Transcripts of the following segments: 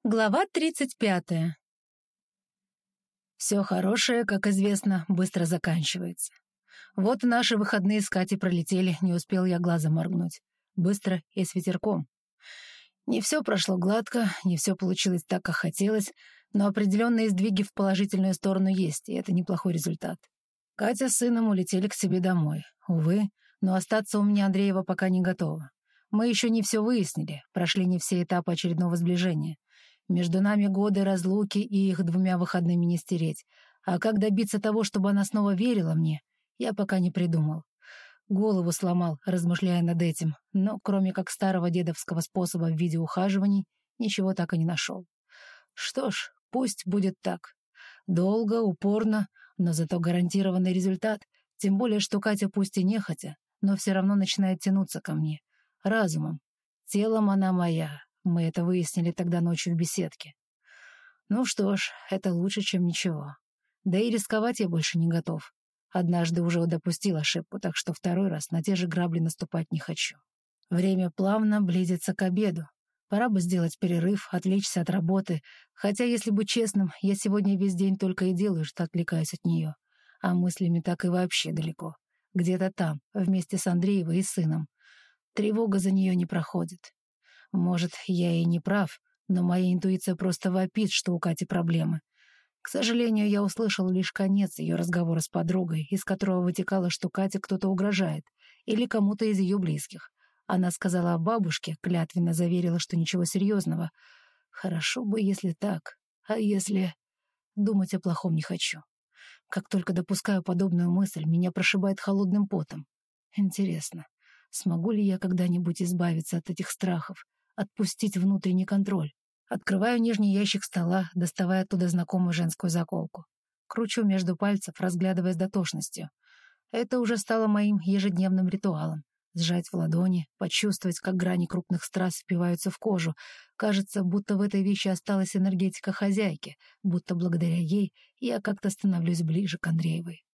Глава 35. Все хорошее, как известно, быстро заканчивается. Вот наши выходные с Катей пролетели, не успел я глазом моргнуть. Быстро и с ветерком. Не все прошло гладко, не все получилось так, как хотелось, но определенные сдвиги в положительную сторону есть, и это неплохой результат. Катя с сыном улетели к себе домой. Увы, но остаться у меня Андреева пока не готова. Мы еще не все выяснили, прошли не все этапы очередного сближения. Между нами годы разлуки, и их 2 выходными не стереть. А как добиться того, чтобы она снова верила мне, я пока не придумал. Голову сломал, размышляя над этим, но кроме как старого дедовского способа в виде ухаживаний, ничего так и не нашел. Что ж, пусть будет так. Долго, упорно, но зато гарантированный результат, тем более, что Катя пусть и нехотя, но все равно начинает тянуться ко мне. Разумом. Телом она моя. Мы это выяснили тогда ночью в беседке. Ну что ж, это лучше, чем ничего. Да и рисковать я больше не готов. Однажды уже допустил ошибку, так что второй раз на те же грабли наступать не хочу. Время плавно близится к обеду. Пора бы сделать перерыв, отвлечься от работы. Хотя, если быть честным, я сегодня весь день только и делаю, что отвлекаюсь от нее. А мыслями так и вообще далеко. Где-то там, вместе с Андреевой и сыном. Тревога за нее не проходит. Может, я и не прав, но моя интуиция просто вопит, что у Кати проблемы. К сожалению, я услышал лишь конец ее разговора с подругой, из которого вытекало, что Кате кто-то угрожает, или кому-то из ее близких. Она сказала о бабушке, клятвенно заверила, что ничего серьезного. Хорошо бы, если так. А если... Думать о плохом не хочу. Как только допускаю подобную мысль, меня прошибает холодным потом. Интересно, смогу ли я когда-нибудь избавиться от этих страхов? Отпустить внутренний контроль. Открываю нижний ящик стола, доставая оттуда знакомую женскую заколку. Кручу между пальцев, разглядывая с дотошностью. Это уже стало моим ежедневным ритуалом. Сжать в ладони, почувствовать, как грани крупных страз впиваются в кожу. Кажется, будто в этой вещи осталась энергетика хозяйки, будто благодаря ей я как-то становлюсь ближе к Андреевой.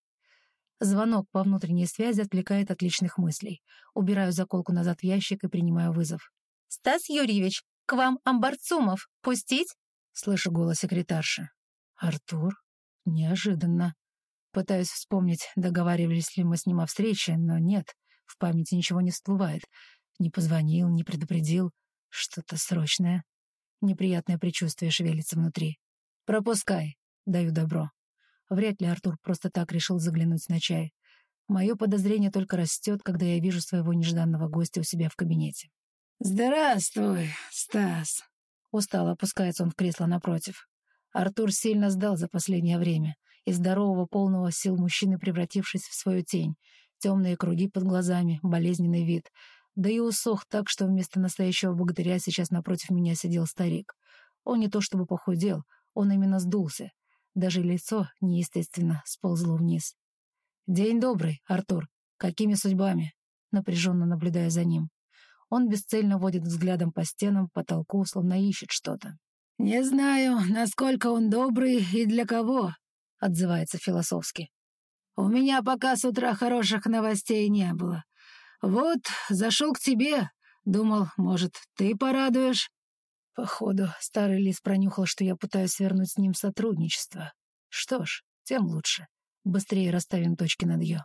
Звонок по внутренней связи отвлекает от личных мыслей. Убираю заколку назад в ящик и принимаю вызов. «Стас Юрьевич, к вам Амбарцумов. Пустить?» Слышу голос секретарши. «Артур? Неожиданно. Пытаюсь вспомнить, договаривались ли мы с ним о встрече, но нет, в памяти ничего не всплывает. Не позвонил, не предупредил. Что-то срочное. Неприятное предчувствие шевелится внутри. Пропускай. Даю добро. Вряд ли Артур просто так решил заглянуть на чай. Мое подозрение только растет, когда я вижу своего нежданного гостя у себя в кабинете. «Здравствуй, Стас!» Устало опускается он в кресло напротив. Артур сильно сдал за последнее время, из здорового, полного сил мужчины превратившись в свою тень. Темные круги под глазами, болезненный вид. Да и усох так, что вместо настоящего богатыря сейчас напротив меня сидел старик. Он не то чтобы похудел, он именно сдулся. Даже лицо неестественно сползло вниз. «День добрый, Артур. Какими судьбами?» Напряженно наблюдая за ним. Он бесцельно водит взглядом по стенам, потолку, словно ищет что-то. «Не знаю, насколько он добрый и для кого», — отзывается философски. «У меня пока с утра хороших новостей не было. Вот, зашел к тебе, думал, может, ты порадуешь». Походу, старый лис пронюхал, что я пытаюсь свернуть с ним сотрудничество. Что ж, тем лучше. Быстрее расставим точки над «ё».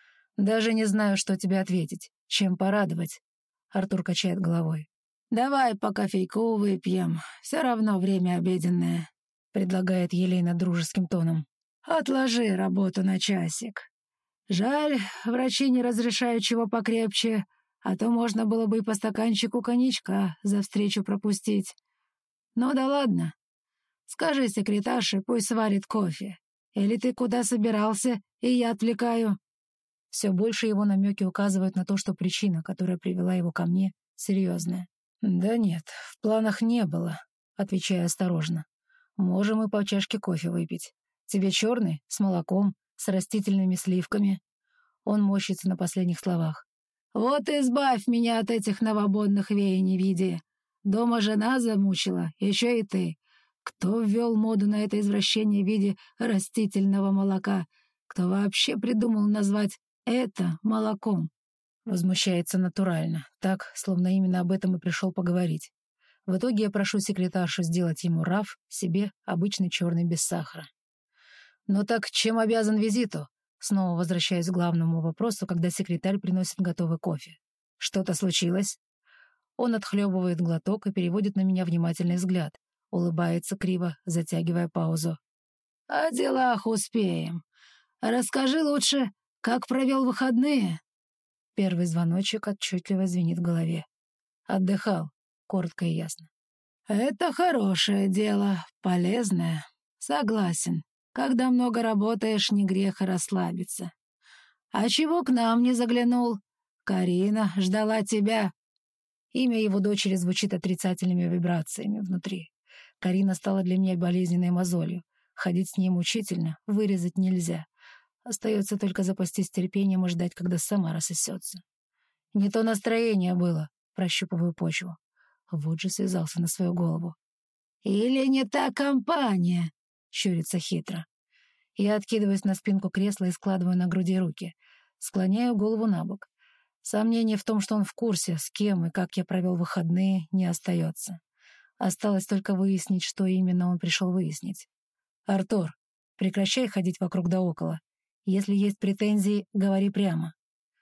«Даже не знаю, что тебе ответить. Чем порадовать?» Артур качает головой. «Давай по кофейку выпьем. Все равно время обеденное», — предлагает Елена дружеским тоном. «Отложи работу на часик. Жаль, врачи не разрешают чего покрепче, а то можно было бы и по стаканчику коньячка за встречу пропустить. Ну да ладно. Скажи секретарше, пусть сварит кофе. Или ты куда собирался, и я отвлекаю?» Все больше его намеки указывают на то, что причина, которая привела его ко мне, серьезная. «Да нет, в планах не было», — отвечаю осторожно. «Можем и по чашке кофе выпить. Тебе черный, с молоком, с растительными сливками». Он морщится на последних словах. «Вот избавь меня от этих новободных веяний, Види. Дома жена замучила, еще и ты. Кто ввел моду на это извращение в виде растительного молока? Кто вообще придумал назвать это молоком?» Возмущается натурально, так, словно именно об этом и пришел поговорить. В итоге я прошу секретаршу сделать ему раф, себе обычный черный без сахара. «Ну так чем обязан визиту?» Снова возвращаюсь к главному вопросу, когда секретарь приносит готовый кофе. «Что-то случилось?» Он отхлебывает глоток и переводит на меня внимательный взгляд. Улыбается криво, затягивая паузу. «О делах успеем. Расскажи лучше, как провел выходные?» Первый звоночек отчетливо звенит в голове. «Отдыхал», коротко и ясно. «Это хорошее дело, полезное. Согласен. Когда много работаешь, не грех и расслабиться. А чего к нам не заглянул? Карина ждала тебя». Имя его дочери звучит отрицательными вибрациями внутри. Карина стала для меня болезненной мозолью. Ходить с ней мучительно, вырезать нельзя. Остается только запастись терпением и ждать, когда сама рассосется. Не то настроение было, прощупываю почву. Вот же связался на свою голову. «Или не та компания?» — щурится хитро. Я откидываюсь на спинку кресла и складываю на груди руки. Склоняю голову на бок. Сомнений в том, что он в курсе, с кем и как я провел выходные, не остается. Осталось только выяснить, что именно он пришел выяснить. «Артур, прекращай ходить вокруг да около. Если есть претензии, говори прямо».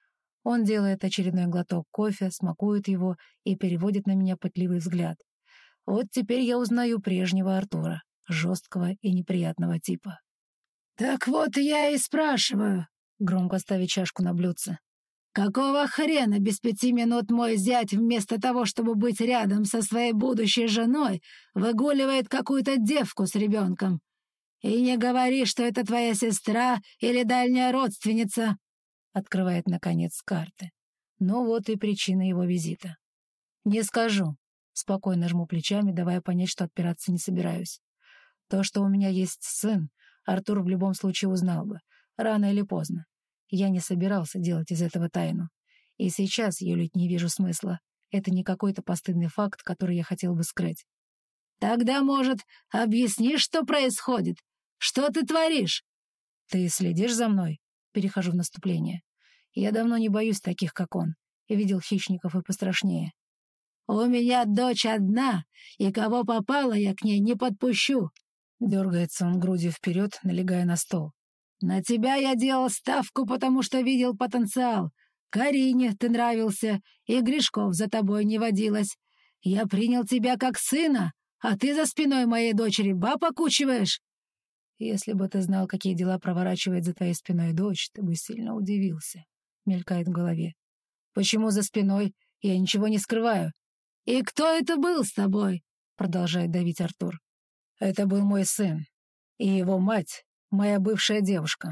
Он делает очередной глоток кофе, смакует его и переводит на меня пытливый взгляд. Вот теперь я узнаю прежнего Артура, жесткого и неприятного типа. «Так вот я и спрашиваю», — громко ставит чашку на блюдце. «Какого хрена без 5 минут мой зять вместо того, чтобы быть рядом со своей будущей женой, выгуливает какую-то девку с ребенком? И не говори, что это твоя сестра или дальняя родственница», — открывает, наконец, карты. Ну вот и причина его визита. «Не скажу», — спокойно жму плечами, давая понять, что отпираться не собираюсь. То, что у меня есть сын, Артур в любом случае узнал бы, рано или поздно. Я не собирался делать из этого тайну. И сейчас юлить не вижу смысла. Это не какой-то постыдный факт, который я хотел бы скрыть. «Тогда, может, объяснишь, что происходит? Что ты творишь?» «Ты следишь за мной?» Перехожу в наступление. Я давно не боюсь таких, как он, и видел хищников и пострашнее. «У меня дочь одна, и кого попало, я к ней не подпущу». Дергается он грудью вперед, налегая на стол. «На тебя я делал ставку, потому что видел потенциал. Карине ты нравился, и грешков за тобой не водилось. Я принял тебя как сына, а ты за спиной моей дочери баб окучиваешь». «Если бы ты знал, какие дела проворачивает за твоей спиной дочь, ты бы сильно удивился», — мелькает в голове. «Почему за спиной? Я ничего не скрываю». «И кто это был с тобой?» — продолжает давить Артур. «Это был мой сын. И его мать, моя бывшая девушка».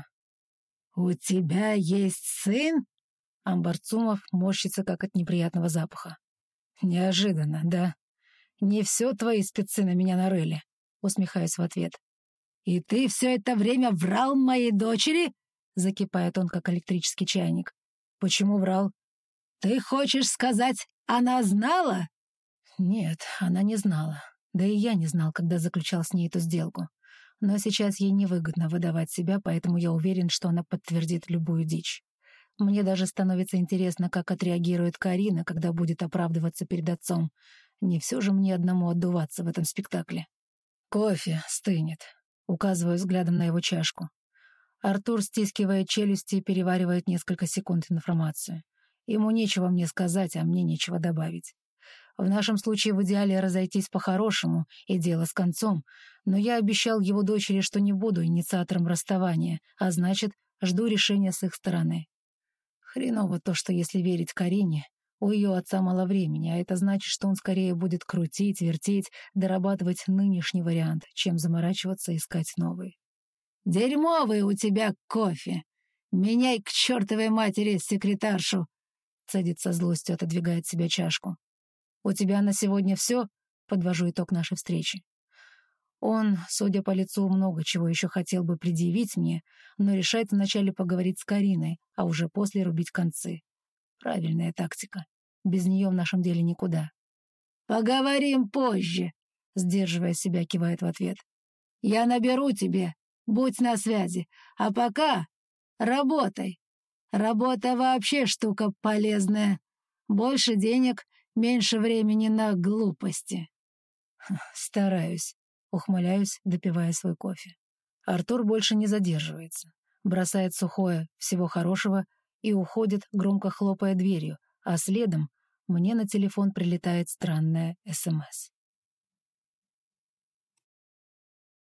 «У тебя есть сын?» Амбарцумов морщится, как от неприятного запаха. «Неожиданно, да? Не все твои спецы на меня нарыли», — усмехаюсь в ответ. «И ты все это время врал моей дочери?» — закипает он, как электрический чайник. «Почему врал?» «Ты хочешь сказать, она знала?» «Нет, она не знала. Да и я не знал, когда заключал с ней эту сделку. Но сейчас ей невыгодно выдавать себя, поэтому я уверен, что она подтвердит любую дичь. Мне даже становится интересно, как отреагирует Карина, когда будет оправдываться перед отцом. Не все же мне одному отдуваться в этом спектакле». «Кофе стынет», — указываю взглядом на его чашку. Артур стискивает челюсти и переваривает несколько секунд информацию. Ему нечего мне сказать, а мне нечего добавить. В нашем случае в идеале разойтись по-хорошему и дело с концом, но я обещал его дочери, что не буду инициатором расставания, а значит, жду решения с их стороны. Хреново то, что если верить Карине, у ее отца мало времени, а это значит, что он скорее будет крутить, вертеть, дорабатывать нынешний вариант, чем заморачиваться, искать новый. «Дерьмовый у тебя кофе! Меняй к чертовой матери секретаршу!» Цедит со злостью, отодвигает себе чашку. «У тебя на сегодня все?» — подвожу итог нашей встречи. Он, судя по лицу, много чего еще хотел бы предъявить мне, но решает вначале поговорить с Кариной, а уже после рубить концы. Правильная тактика. Без нее в нашем деле никуда. «Поговорим позже», — сдерживая себя, кивает в ответ. «Я наберу тебе, будь на связи, а пока работай. Работа вообще штука полезная. Больше денег, меньше времени на глупости». Стараюсь. Ухмыляюсь, допивая свой кофе. Артур больше не задерживается. Бросает сухое «всего хорошего» и уходит, громко хлопая дверью, а следом мне на телефон прилетает странное СМС.